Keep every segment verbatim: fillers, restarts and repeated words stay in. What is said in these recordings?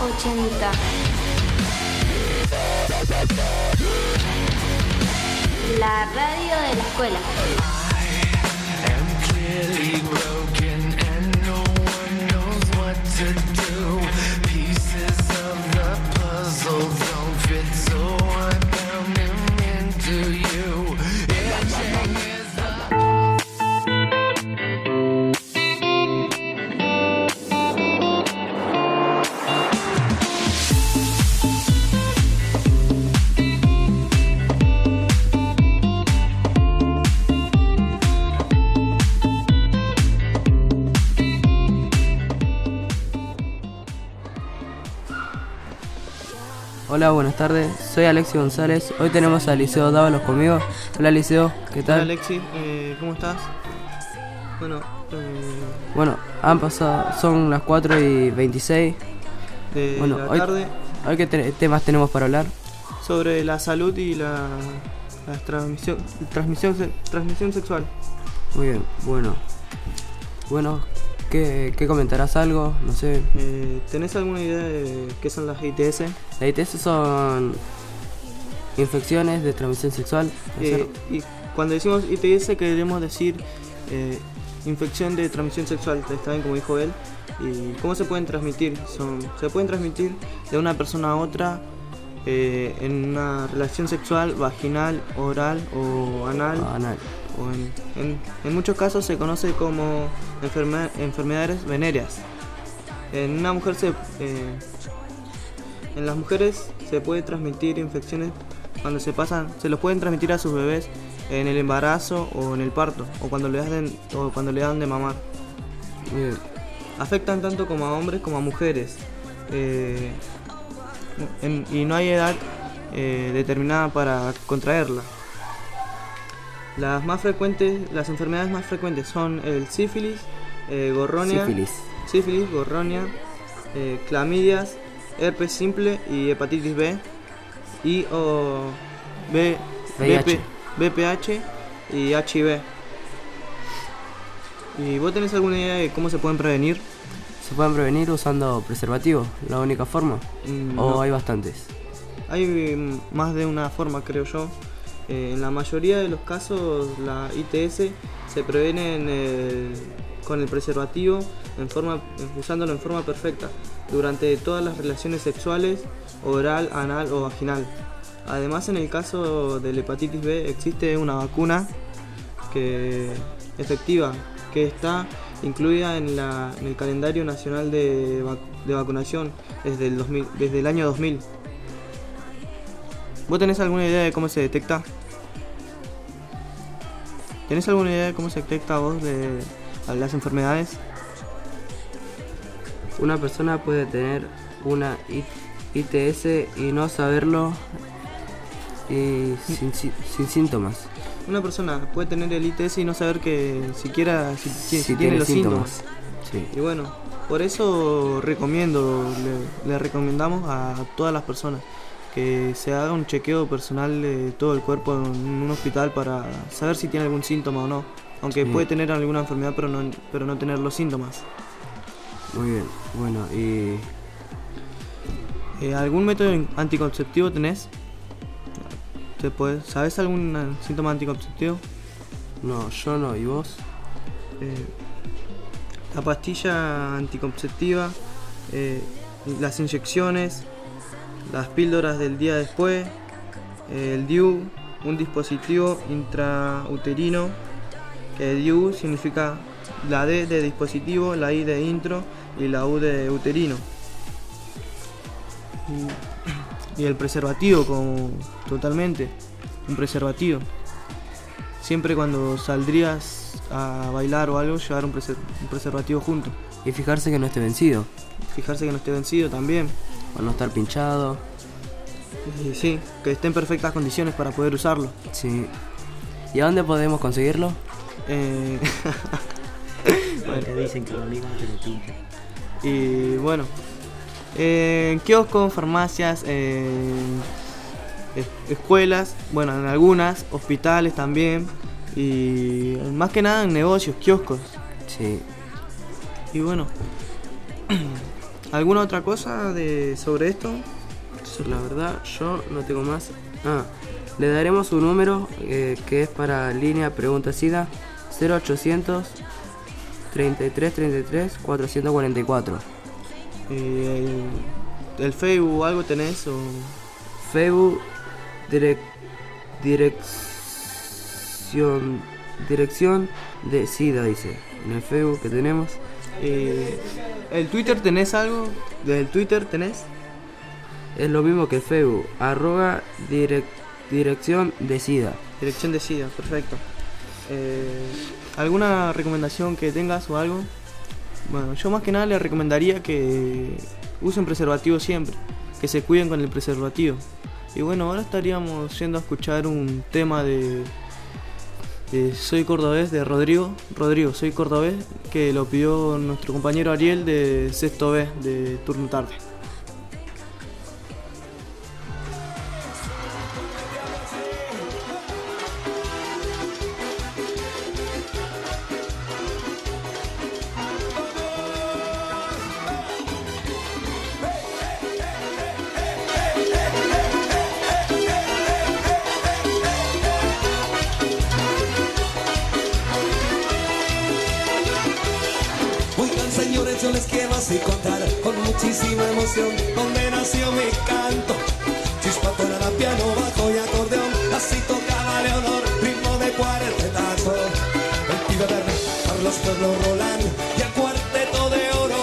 ochenta. La radio de la escuela. Hola, buenas tardes, soy Alexi González. Hoy tenemos a Liceo Dávalos conmigo. Hola Liceo, ¿qué tal? Hola Alexi, eh, ¿cómo estás? Bueno, eh, Bueno, han pasado, son las cuatro y veintiséis. de Bueno, la hoy, tarde hoy ¿qué te- temas tenemos para hablar? sobre la salud y la, la transmisión, transmisión, se- transmisión sexual. Muy bien, bueno. Bueno, ¿qué, qué comentarás algo? No sé. Eh, ¿Tenés alguna idea de qué son las I T S? Las I T S son infecciones de transmisión sexual. ¿no es Eh, cierto? y cuando decimos I T S queremos decir eh, infección de transmisión sexual, está bien como dijo él. ¿Y cómo se pueden transmitir? Son, se pueden transmitir de una persona a otra eh, en una relación sexual, vaginal, oral o anal. Ah, anal. O en, en- en muchos casos se conoce como enferme- enfermedades venéreas. En una mujer se, eh, en las mujeres se puede transmitir infecciones cuando se pasan, se los pueden transmitir a sus bebés en el embarazo o en el parto o cuando le dan, o cuando le dan de mamar. Muy bien. Afectan tanto como a hombres como a mujeres. Eh, en- y no hay edad eh, determinada para contraerla. Las más frecuentes, las enfermedades más frecuentes son el sífilis, eh, gorronia, Sífilis. sífilis, gorronia, eh, clamidias, herpes simple y hepatitis B y o B, V I H. B P B P H y H I V. ¿Y vos tenés alguna idea de cómo se pueden prevenir? Se pueden prevenir usando preservativo, la única forma. Mm, O no. hay bastantes. Hay mm, más de una forma, creo yo. Eh, en la mayoría de los casos, la I T S se previene en el- con el preservativo, en forma, usándolo en forma perfecta, durante todas las relaciones sexuales, oral, anal o vaginal. Además, en el caso de la hepatitis B, existe una vacuna que, efectiva que está incluida en, la, en el calendario nacional de, vac- de vacunación desde el, dos mil, desde el año dos mil. ¿Vos tenés alguna idea de cómo se detecta? ¿Tenés alguna idea de cómo se detecta vos de las enfermedades? Una persona puede tener una I- ITS y no saberlo y sin, si- sin síntomas. Una persona puede tener el I T S y no saber que siquiera si, si- Si si tiene tiene los síntomas. Sí. Y bueno, por eso recomiendo, le, le recomendamos a todas las personas que se haga un chequeo personal de todo el cuerpo en un hospital para saber si tiene algún síntoma o no. Aunque Sí. puede tener alguna enfermedad pero no, pero no tener los síntomas. Muy bien. Bueno, y Eh, ¿Algún método anticonceptivo tenés? ¿Te puede- ¿Sabes algún eh, síntoma anticonceptivo? no, yo no, ¿y vos? Eh, la pastilla anticonceptiva, eh, las inyecciones, las píldoras del día después, eh, el D I U, un dispositivo intrauterino, que D I U significa la D de dispositivo, la I de intro y la U de uterino. Y, y el preservativo, como totalmente, un preservativo. Siempre cuando saldrías a bailar o algo, llevar un, preser- un preservativo junto. Y fijarse que no esté vencido, Fijarse que no esté vencido también. para no estar pinchado. Y sí, que esté en perfectas condiciones para poder usarlo. Sí. ¿Y a dónde podemos conseguirlo? Eh, Te dicen que lo mismo te lo pincha. y bueno, eh, en kioscos, farmacias, en es- escuelas, bueno, en algunas, hospitales también. Y más que nada en negocios, kioscos. Sí. Y bueno, ¿Alguna otra cosa de sobre esto? Eso, la verdad, yo no tengo más. Ah, le daremos un número eh, que es para línea Pregunta SIDA cero ochocientos treinta y tres treinta y tres cuatrocientos cuarenta y cuatro. Eh, ¿El Facebook o algo tenés? O... Facebook direc, dirección dirección de SIDA, dice en el Facebook que tenemos. Eh, ¿El Twitter tenés algo? ¿Del Twitter tenés? Es lo mismo que el Facebook, arroba direc, dirección de SIDA. Dirección de SIDA, perfecto. Eh, ¿Alguna recomendación que tengas o algo? Bueno, yo más que nada les recomendaría que usen preservativo siempre, que se cuiden con el preservativo. Y bueno, ahora estaríamos yendo a escuchar un tema de, de Soy Cordobés, de Rodrigo. Rodrigo, Soy Cordobés, que lo pidió nuestro compañero Ariel de Sexto B, de Turno Tarde. Señores, yo les quiero así contar con muchísima emoción dónde nació mi canto. Chispa, tonada, piano, bajo y acordeón, así tocaba Leonor, ritmo de cuartetazo. El pibe verde, Carlos Pueblo Rolán y el cuarteto de oro.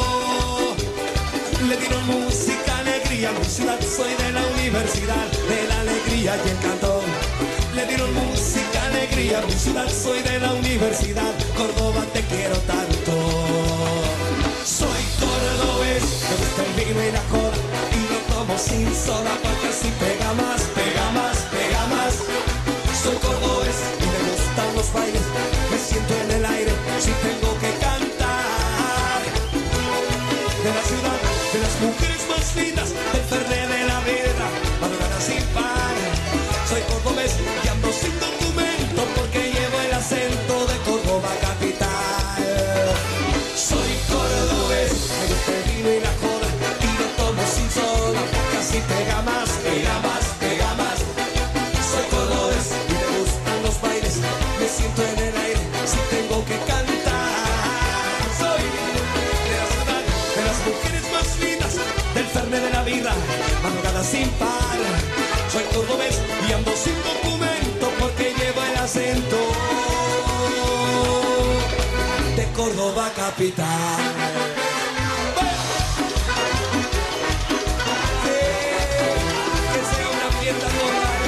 Le dieron música, alegría, mi ciudad, soy de la universidad, de la alegría y el canto. Le dieron música, alegría, mi ciudad, soy de la universidad, Córdoba te quiero tanto. Soy cordobés, me gusta el vino y la cola, y lo tomo sin soda porque así pega más, pega más, pega más. Soy cordobés y me gustan los bailes, me siento en el aire si tengo que cantar. De la ciudad, de las mujeres más lindas, del Fernet de la vida, madrugada sin par. Soy cordobés y ando sin documento porque llevo el acento de Córdoba capital. Soy cordobés, me gusta el vino y la joda, y lo tomo sin soda porque así pega más, pega más, pega más. Soy cordobés y me gustan los bailes, me siento en el aire si tengo que cantar. Soy de la ciudad, de las mujeres más lindas, del Fernet de la vida, madrugada sin par. Soy cordobés y ando sin documento porque llevo el acento de Córdoba capital. Sí, que sea una fiesta global.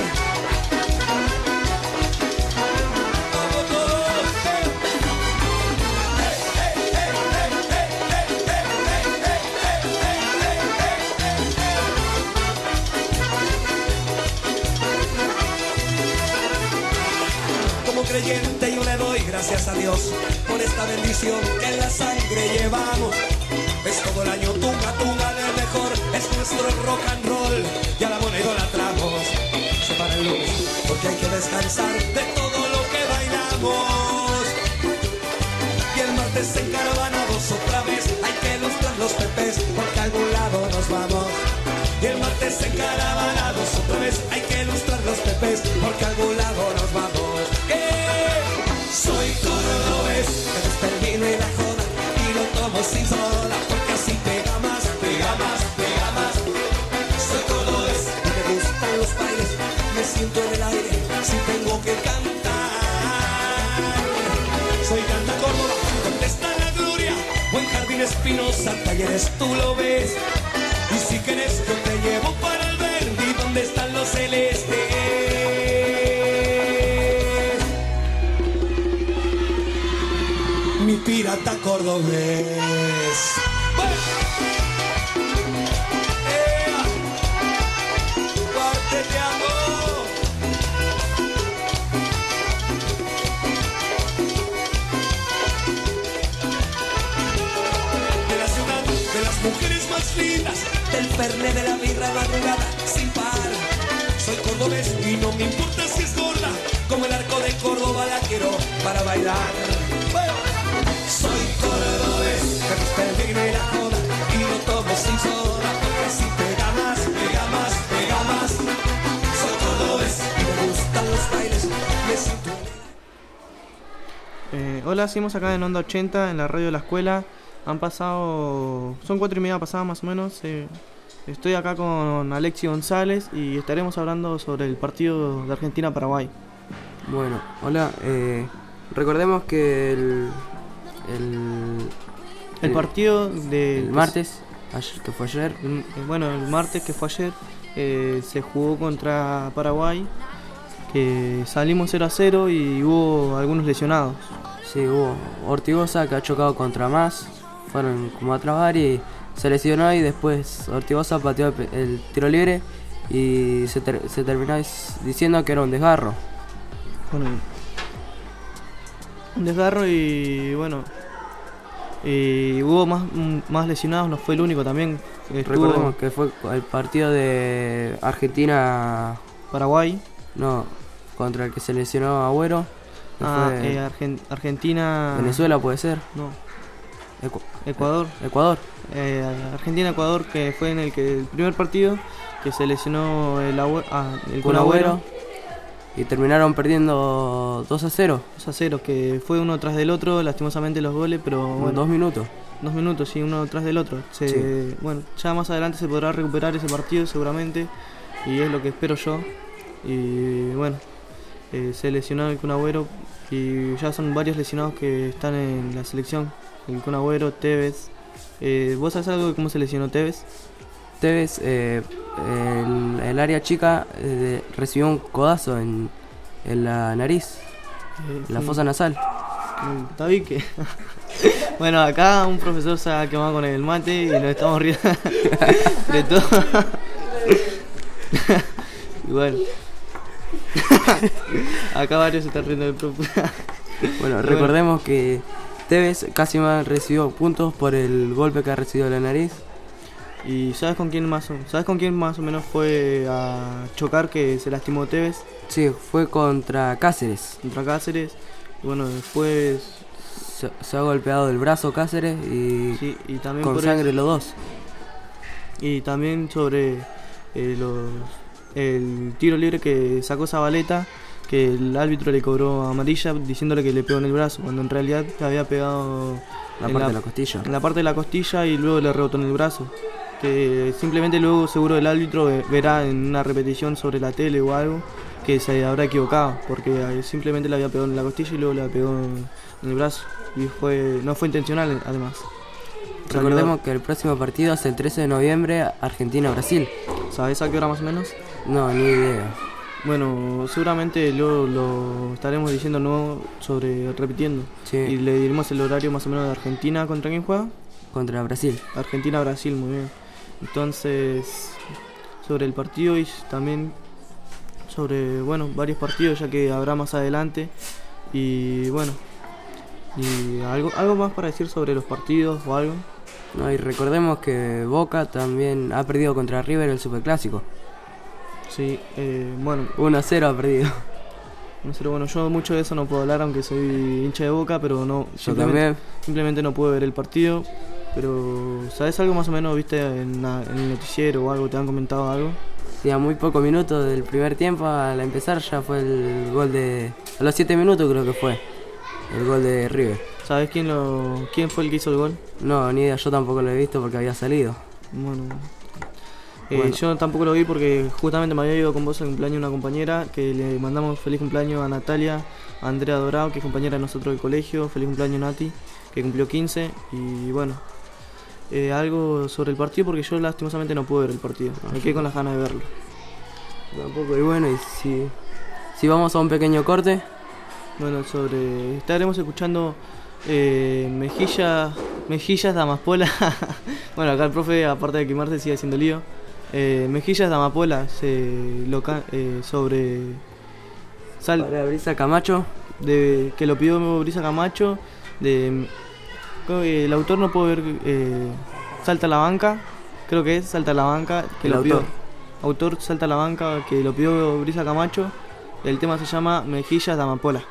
Vamos todos. Hey, hey, hey, hey, hey, hey, hey, hey, hey, hey. Como creyente yo le doy gracias a Dios por esta bendición que en la sangre llevamos. Es todo el año tunga, tunga del mejor, es nuestro rock and roll, ya la moneda la tramos. Se para el lunes porque hay que descansar de todo lo que bailamos. Y el martes encaravanados otra vez, hay que ilustrar los pepes porque a algún lado nos vamos. Y el martes encaravanados otra vez, hay que ilustrar los pepes porque a algún lado nos vamos. ¡Eh! Soy cordobés, me gusta el vino y la joda, y lo tomo sin soda porque así pega más, pega más, pega más. Soy cordobés y me gustan los bailes, me siento en el aire si tengo que cantar. Soy Canta Córdoba, donde está la gloria, buen jardín Espinosa, talleres tú lo ves. Y si quieres yo te llevo para el Verdi, donde están los celestes. Mi pirata cordobés. ¡Bueno! ¡Ea! ¡Cuarteteando! De la ciudad, de las mujeres más lindas, del Fernet de la birra madrugada sin par. Soy cordobés y no me importa si es gorda, como el arco de Córdoba la quiero para bailar. Bueno. Soy cordobés, me gusta el vino y la joda, y lo tomo cinturón. Eh, hola, seguimos acá en Onda ochenta, en la radio de la escuela. Han pasado, son cuatro y media pasadas más o menos. Eh, estoy acá con Alexi González y estaremos hablando sobre el partido de Argentina-Paraguay. Bueno, hola. Eh, recordemos que el, el, El partido de... el martes, ayer, que fue ayer, el- bueno, el martes que fue ayer, eh, se jugó contra Paraguay, que salimos cero a cero y hubo algunos lesionados. sí, hubo Ortigosa que ha chocado contra Más, fueron como a trabar y se lesionó y después Ortigosa pateó el, pe- el tiro libre y se, ter- se terminó dis- diciendo que era un desgarro. Bueno, un desgarro y bueno, y hubo más, mm, más lesionados, no fue el único también. Estuvo Recordemos que fue el partido de Argentina, Paraguay, no, contra el que se lesionó Agüero, que ah, fue eh, Argen- Argentina, Venezuela, puede ser, no, Ecu- Ecuador, Ecuador. eh, Argentina-Ecuador, que fue en el que el primer partido que se lesionó el, Agüe- ah, el Kun Kun Agüero, Agüero y terminaron perdiendo dos a cero dos a cero, que fue uno tras del otro, lastimosamente los goles, pero en bueno, dos minutos. dos minutos, sí, uno tras del otro. Se, Sí. Bueno, ya más adelante se podrá recuperar ese partido seguramente, y es lo que espero yo. Y bueno, eh, se lesionó el Kun Agüero y ya son varios lesionados que están en la selección. El Kun Agüero, Tevez. Eh, ¿Vos sabés algo de cómo se lesionó Tevez? Tevez, eh, en el área chica, eh, recibió un codazo en, en la nariz, Eh, en la fue fosa nasal. un- un tabique. Bueno, acá un profesor se ha quemado con el mate y nos estamos riendo de todo. Y bueno, acá varios se están riendo del profe. Bueno, recordemos que Tevez casi más recibió puntos por el golpe que ha recibido en la nariz. ¿Y sabes con quién más o, sabes con quién más o menos fue a chocar que se lastimó Tevez? Sí, fue contra Cáceres. Contra Cáceres. Y bueno, después Se, se ha golpeado el brazo Cáceres y sí, y también con por sangre eso- los dos. y también sobre eh, los el tiro libre que sacó Zabaleta, que el árbitro le cobró amarilla diciéndole que le pegó en el brazo, cuando en realidad le había pegado La en parte de la costilla. en la parte de la costilla y luego le rebotó en el brazo. Que simplemente luego seguro el árbitro ve- verá en una repetición sobre la tele o algo que se habrá equivocado, porque eh, simplemente le había pegado en la costilla y luego le pegó en el brazo. Y fue no fue intencional además. Recordemos que el próximo partido es el trece de noviembre, Argentina-Brasil. ¿Sabes a qué hora más o menos? No, ni idea. Bueno, seguramente luego lo estaremos diciendo no sobre repitiendo. Sí. Y le diremos el horario más o menos de Argentina. ¿Contra quién juega? Contra Brasil. Argentina-Brasil, muy bien. Entonces, sobre el partido y también sobre, bueno, varios partidos ya que habrá más adelante. Y bueno, y algo, algo más para decir sobre los partidos o algo. No, y recordemos que Boca también ha perdido contra River el Superclásico. Sí, eh, bueno, uno a cero ha perdido. no sé, bueno, yo mucho de eso no puedo hablar aunque soy hincha de Boca, pero no, Yo simplemente, también. simplemente no pude ver el partido. Pero, ¿sabes algo más o menos, viste, en, la- en el noticiero o algo? ¿Te han comentado algo? Sí, a muy pocos minutos del primer tiempo, al empezar ya fue el gol de... A los siete minutos creo que fue el gol de River. ¿Sabes quién lo quién fue el que hizo el gol? No, ni idea, yo tampoco lo he visto porque había salido. Bueno, eh, Bueno. yo tampoco lo vi porque justamente me había ido con vos al cumpleaños de una compañera, que le mandamos feliz cumpleaños a Natalia, a Andrea Dorado, que es compañera de nosotros del colegio. Feliz cumpleaños Nati, que cumplió quince. Y bueno, eh, algo sobre el partido porque yo lastimosamente no pude ver el partido. Me quedé con las ganas de verlo. Tampoco, y bueno, y si, si vamos a un pequeño corte, Bueno, sobre estaremos escuchando eh, Mejillas, Mejillas de Amapola. Bueno, acá el profe, aparte de quemarse, sigue haciendo lío. Eh, Mejillas de Amapola se lo ca- eh, sobre sal, para Brisa Camacho, de que lo pidió Brisa Camacho. De creo que el autor no puedo ver eh, Salta a la banca, creo que es Salta a la banca que El lo pidió. autor. Autor Salta a la banca que lo pidió Brisa Camacho. El tema se llama Mejillas de Amapola.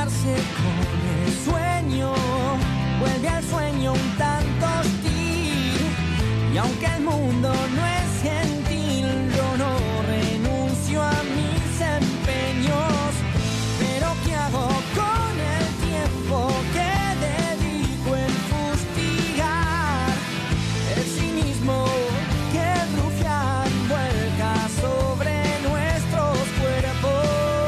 quedarse con el sueño, vuelve al sueño un tanto hostil. Y aunque el mundo no es gentil, yo no renuncio a mis empeños. Pero ¿qué hago con el tiempo que dedico en fustigar el cinismo que el rufián vuelca sobre nuestros cuerpos?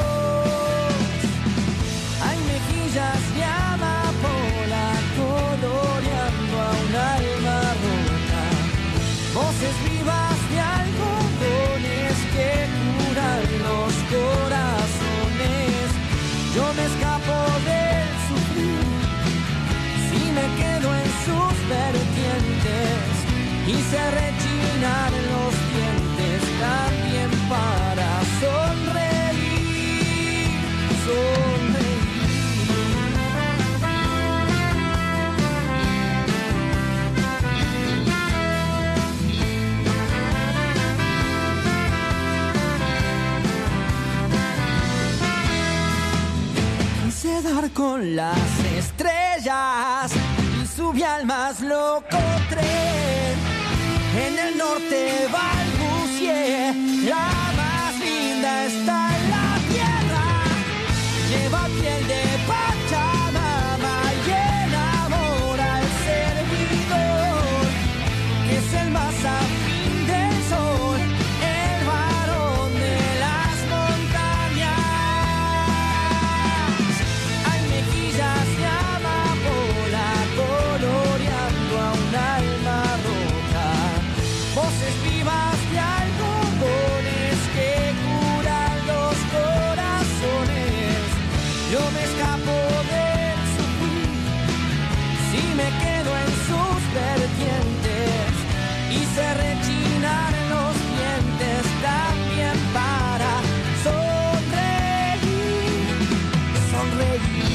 Hay mejillas de amapola coloreando a un alma rota, voces vivas de algodones que curan los corazones. Yo me escapo del sufrir si me quedo en sus vertientes y se rechinar los dientes también para sonreír, sonreír. Quise dar con las estrellas y subí al más loco tren. En el norte balbucié, la más linda está en la tierra. Lleva piel de Pachamama y enamora al servidor, que es el más afín del sol, el varón de las montañas. Hay mejillas de amapola coloreando a un alma rota, voces vivas de algodones que curan los corazones. Yo me escapo del sufrir si me quedo en sus vertientes y se rechinan los dientes también para sonreír, sonreír.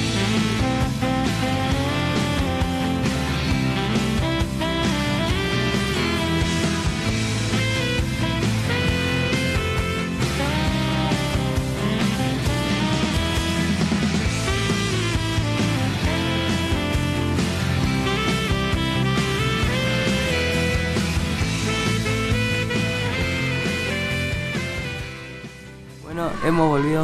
Bueno, hemos volvido.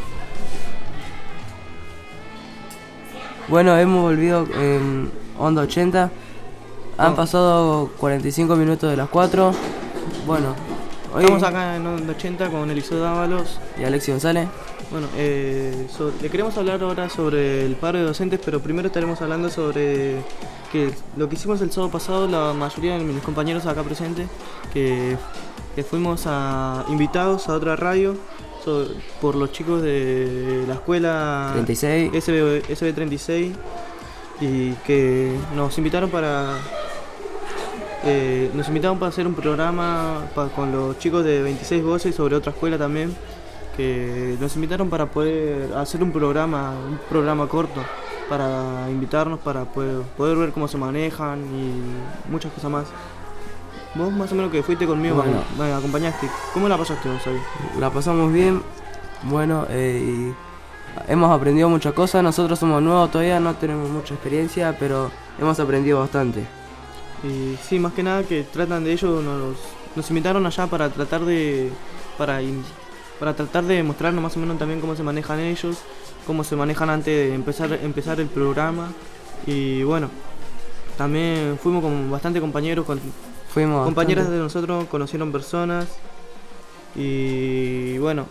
Bueno, hemos volvido en Onda ochenta. Han Oh. pasado cuarenta y cinco minutos de las cuatro. Bueno, hoy. Estamos acá en Onda ochenta con Eliseo Dávalos. Y Alexis González. Bueno, eh, so- le queremos hablar ahora sobre el paro de docentes, pero primero estaremos hablando sobre que lo que hicimos el sábado pasado, la mayoría de mis compañeros acá presentes, que, que fuimos a, invitados a otra radio so- por los chicos de la escuela treinta y seis. S B, S B treinta y seis, y que nos invitaron para eh, nos invitaron para hacer un programa pa- con los chicos de veintiséis Voces sobre otra escuela también, que nos invitaron para poder hacer un programa, un programa corto, para invitarnos, para poder, poder ver cómo se manejan y muchas cosas más. Vos más o menos que fuiste conmigo, Bueno. me, me acompañaste. ¿Cómo la pasaste vos ahí? La pasamos bien. Bueno, eh, y hemos aprendido muchas cosas. Nosotros somos nuevos todavía, no tenemos mucha experiencia, pero hemos aprendido bastante. Y sí, más que nada que tratan de ellos, nos, nos invitaron allá para tratar de para, in- para tratar de mostrarnos más o menos también cómo se manejan ellos, cómo se manejan antes de empezar empezar el programa. Y bueno, también fuimos con bastante compañeros, con Fuimos compañeras bastante. de nosotros, conocieron personas y bueno,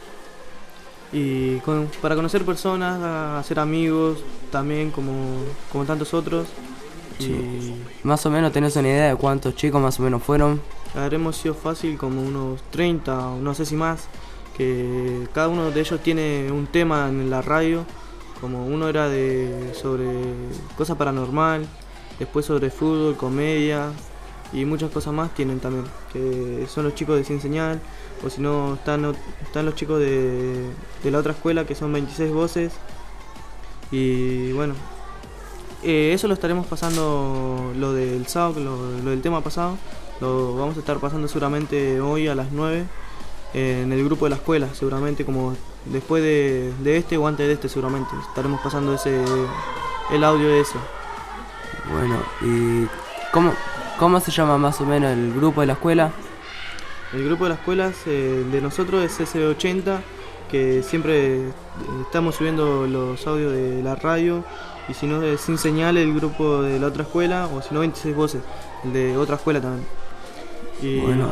y con- para conocer personas, a hacer amigos también como, como tantos otros. Y Más o menos tenés una idea de cuántos chicos más o menos fueron. habremos sido fácil como unos treinta o no sé si más, que cada uno de ellos tiene un tema en la radio, como uno era de sobre cosas paranormal, después sobre fútbol, comedia y muchas cosas más tienen también, que son los chicos de Sin Señal, o si no están, ot- están los chicos de, de la otra escuela que son veintiséis Voces. Y bueno, eh, eso lo estaremos pasando, lo del sábado, lo, lo del tema pasado, lo vamos a estar pasando seguramente hoy a las nueve eh, en el grupo de la escuela, seguramente como después de, de este o antes de este seguramente. Estaremos pasando ese el audio de eso. Bueno, ¿y cómo, cómo se llama más o menos el grupo de la escuela? El grupo de las escuelas eh, de nosotros es S B ochenta, que siempre eh, estamos subiendo los audios de la radio, y si no es Sin Señal, el grupo de la otra escuela, o si no veintiséis Voces, el de otra escuela también. Y Bueno,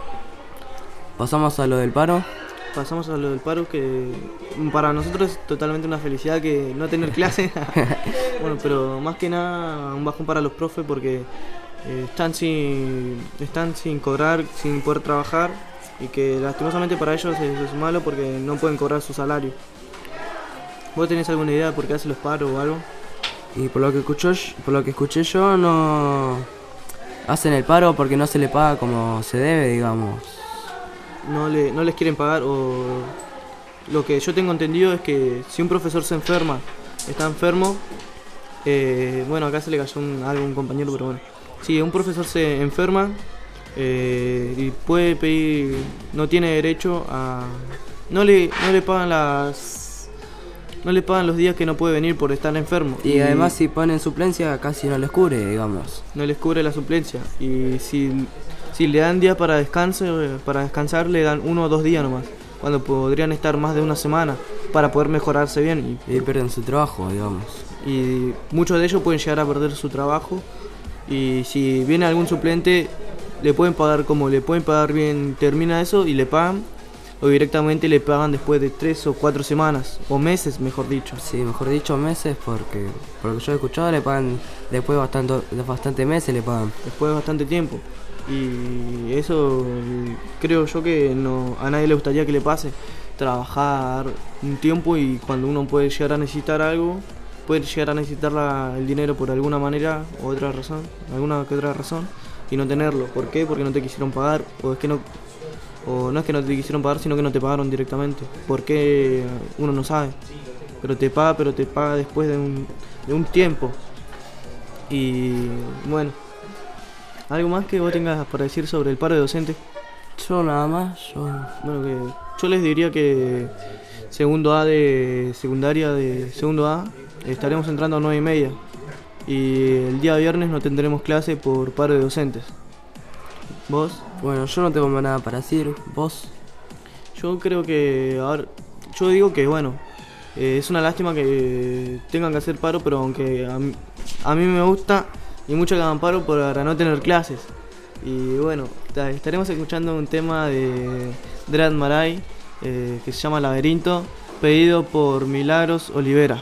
pasamos a lo del paro. pasamos a lo del paro, que para nosotros es totalmente una felicidad que no tener clase. Bueno, pero más que nada un bajón para los profes porque eh, están sin están sin cobrar, sin poder trabajar, y que lastimosamente para ellos es, es malo porque no pueden cobrar su salario. ¿Vos tenés alguna idea de por qué hacen los paros o algo? Y por lo que escuchó, por lo que escuché yo, no hacen el paro porque no se le paga como se debe, digamos. No, le, no les quieren pagar, o lo que yo tengo entendido es que si un profesor se enferma, está enfermo, eh, bueno, acá se le cayó un, algo a un compañero, pero bueno, si un profesor se enferma eh, y puede pedir, no tiene derecho a, no le, no le pagan las, no le pagan los días que no puede venir por estar enfermo. Y, y además si ponen suplencia casi no les cubre, digamos. No les cubre la suplencia, y si Si le dan días para descanso, para descansar, le dan uno o dos días nomás, cuando podrían estar más de una semana para poder mejorarse bien. Y, y pierden su trabajo, digamos. Y muchos de ellos pueden llegar a perder su trabajo. Y si viene algún suplente, le pueden pagar como le pueden pagar bien, termina eso y le pagan. O directamente le pagan después de tres o cuatro semanas, o meses, mejor dicho. Sí, mejor dicho meses, porque por lo que yo he escuchado le pagan después bastante, de bastante meses le pagan. Después de bastante tiempo. Y eso creo yo que no, a nadie le gustaría que le pase. Trabajar un tiempo y cuando uno puede llegar a necesitar algo, puede llegar a necesitar la, el dinero por alguna manera o otra razón, alguna que otra razón, y no tenerlo. ¿Por qué? Porque no te quisieron pagar, o es que no, o no es que no te quisieron pagar, sino que no te pagaron directamente. ¿Por qué? Uno no sabe. Pero te paga, pero te paga después de un, de un tiempo. Y bueno, ¿algo más que vos tengas para decir sobre el paro de docentes? Yo nada más, yo... Bueno, que yo les diría que segundo A de secundaria, de segundo A, estaremos entrando a nueve y media. Y el día viernes no tendremos clase por paro de docentes. ¿Vos? Bueno, yo no tengo más nada para decir. ¿Vos? Yo creo que ahora, yo digo que bueno, eh, es una lástima que tengan que hacer paro, pero aunque a mí, a mí me gusta y mucho que hagan paro para no tener clases. Y bueno, estaremos escuchando un tema de Dread Marai eh, que se llama Laberinto, pedido por Milagros Olivera.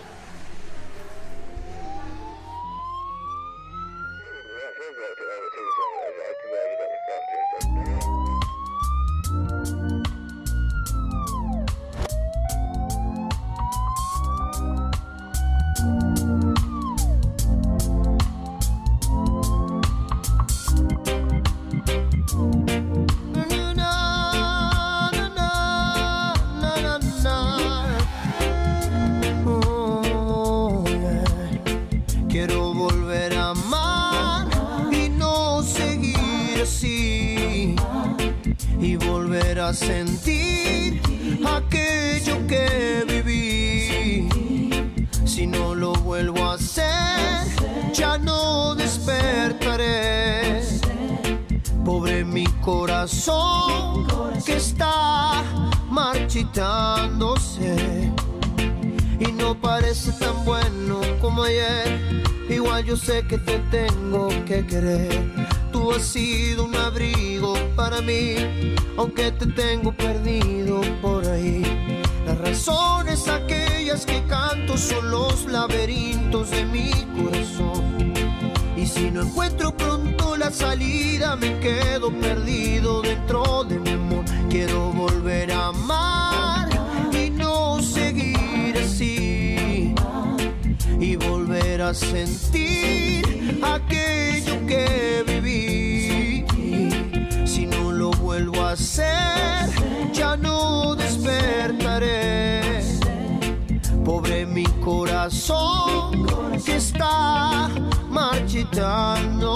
Y volver a sentir aquello que viví. Si no lo vuelvo a hacer, ya no despertaré. Pobre mi corazón que está marchitándose y no parece tan bueno como ayer. Igual yo sé que te tengo que querer. Tú has sido un abrigo para mí, aunque te tengo perdido por ahí. Las razones aquellas que canto son los laberintos de mi corazón. Y si no encuentro pronto la salida, me quedo perdido dentro de mi amor. Quiero volver a amar y no seguir así, y volver a sentir aquello que viví. Si no lo vuelvo a hacer, ya no despertaré. Pobre mi corazón que está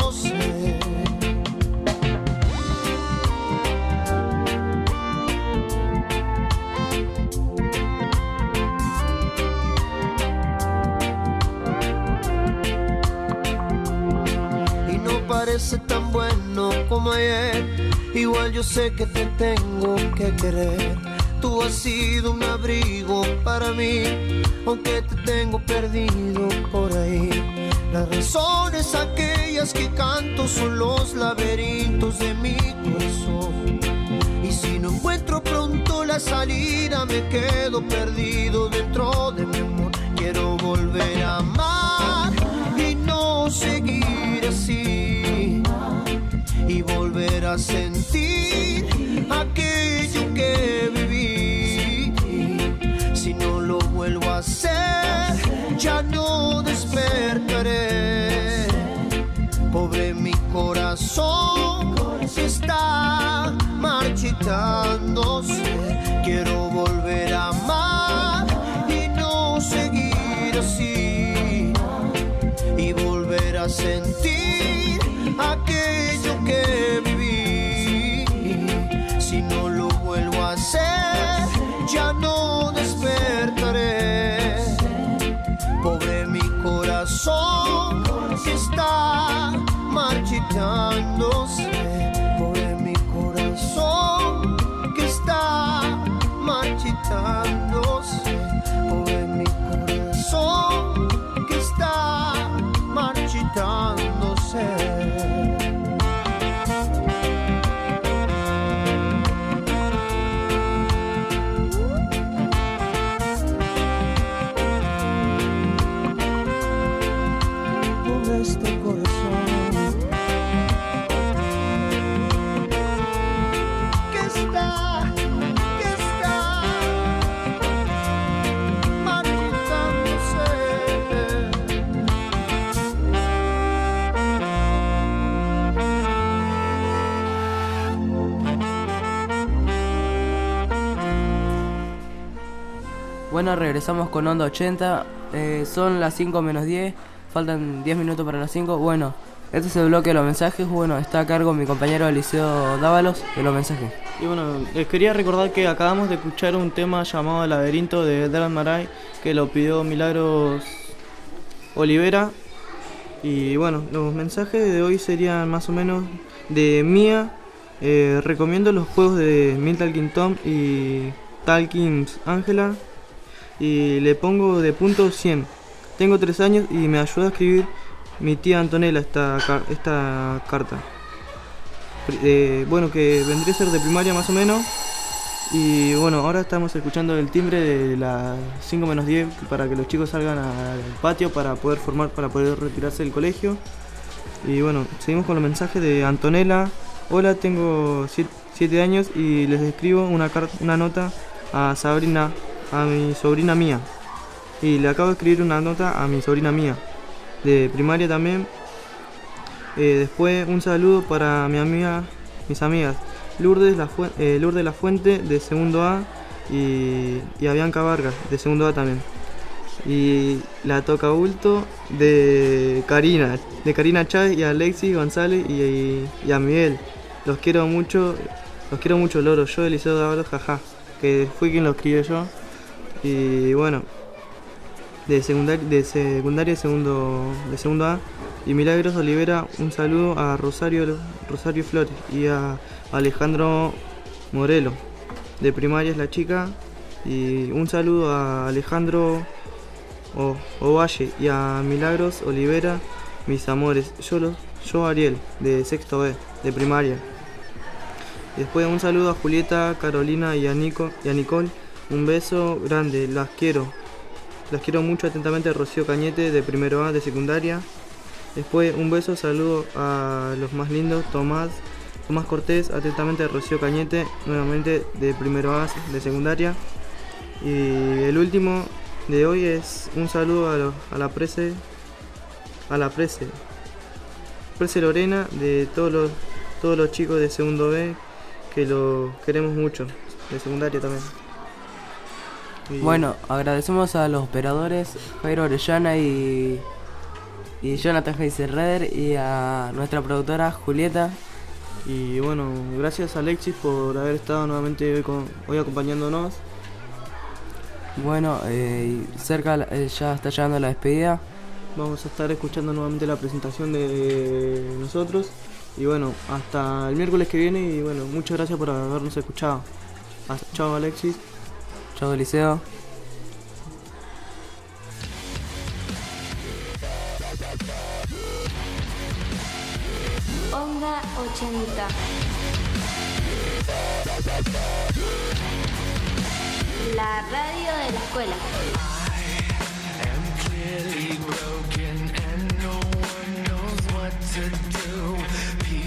marchitándose. parece tan bueno como ayer. Igual yo sé que te tengo que querer. Tú has sido un abrigo para mí, aunque te tengo perdido por ahí. Las razones aquellas que canto son los laberintos de mi corazón. Y si no encuentro pronto la salida, me quedo perdido dentro de mi amor. Quiero volver a amar y no seguir así, y volver a sentir aquello que viví. Si no lo vuelvo a hacer, ya no despertaré. Pobre mi corazón que está marchitándose. Quiero volver a amar y no seguir así, y volver a sentir aquello que viví. Si no lo vuelvo a hacer, ya no despertaré. Pobre mi corazón que está marchitándose. Pobre mi corazón que está marchitándose. Pobre mi corazón que está marchitándose. Este corazón que está, que está marchitándose. Bueno, regresamos con Onda ochenta. Eh, son las cinco menos diez. Faltan diez minutos para las cinco. Bueno, este es el bloque de los mensajes. Bueno, está a cargo mi compañero Eliseo Dávalos de los mensajes. Y bueno, les quería recordar que acabamos de escuchar un tema llamado Laberinto de Dran Maray, que lo pidió Milagros Olivera. Y bueno, los mensajes de hoy serían más o menos de Mía. Eh, recomiendo los juegos de Mint Talking Tom y Talkings Angela. Y le pongo de punto cien. Tengo tres años y me ayuda a escribir mi tía Antonella esta, esta carta. Eh, bueno, que vendría a ser de primaria más o menos. Y bueno, ahora estamos escuchando el timbre de las cinco menos diez para que los chicos salgan al patio para poder formar, para poder retirarse del colegio. Y bueno, seguimos con los mensajes de Antonella. Hola, tengo siete años y les escribo una, una nota a Sabrina, a mi sobrina Mía. Y le acabo de escribir una nota a mi sobrina Mía, de primaria también. Eh, después un saludo para mi amiga, mis amigas Lourdes La, Fu eh, Lourdes La Fuente de segundo A y, y a Bianca Vargas de segundo A también. Y la toca bulto de Karina, de Karina Chávez y a Alexis González y, y, y a Miguel. Los quiero mucho, los quiero mucho, Loro. Yo, Eliseo Dávalos, jaja, que fui quien lo escribió yo. Y bueno, de secundaria, de secundaria segundo, de segundo A, y Milagros Olivera, un saludo a Rosario, Rosario Flores y a Alejandro Morelo, de primaria es la chica, y un saludo a Alejandro o, Ovalle y a Milagros Olivera, mis amores, yo, los, yo Ariel, de sexto B, de primaria. Y después un saludo a Julieta, Carolina y a, Nico, y a Nicole, un beso grande, las quiero. Las quiero mucho, atentamente, Rocío Cañete, de primero A, de secundaria. Después un beso, saludo a los más lindos, Tomás, Tomás Cortés, atentamente, Rocío Cañete, nuevamente de primero A, de secundaria. Y el último de hoy es un saludo a, lo, a la prese, a la prese, prese Lorena, de todos los, todos los chicos de segundo B, que lo queremos mucho, de secundaria también. Y bueno, agradecemos a los operadores Jairo Orellana y, y Jonathan Heiserreder y a nuestra productora Julieta. Y bueno, gracias a Alexis por haber estado nuevamente hoy, con, hoy acompañándonos. Bueno, eh, cerca eh, ya está llegando la despedida. vamos a estar escuchando nuevamente la presentación de nosotros. Y bueno, hasta el miércoles que viene. Y bueno, muchas gracias por habernos escuchado. Hasta, chao Alexis. Chao Eliseo. Onda ochenta. La radio de la escuela.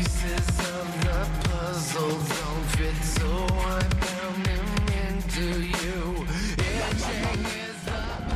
Pieces of the puzzle don't fit, so I found them into you.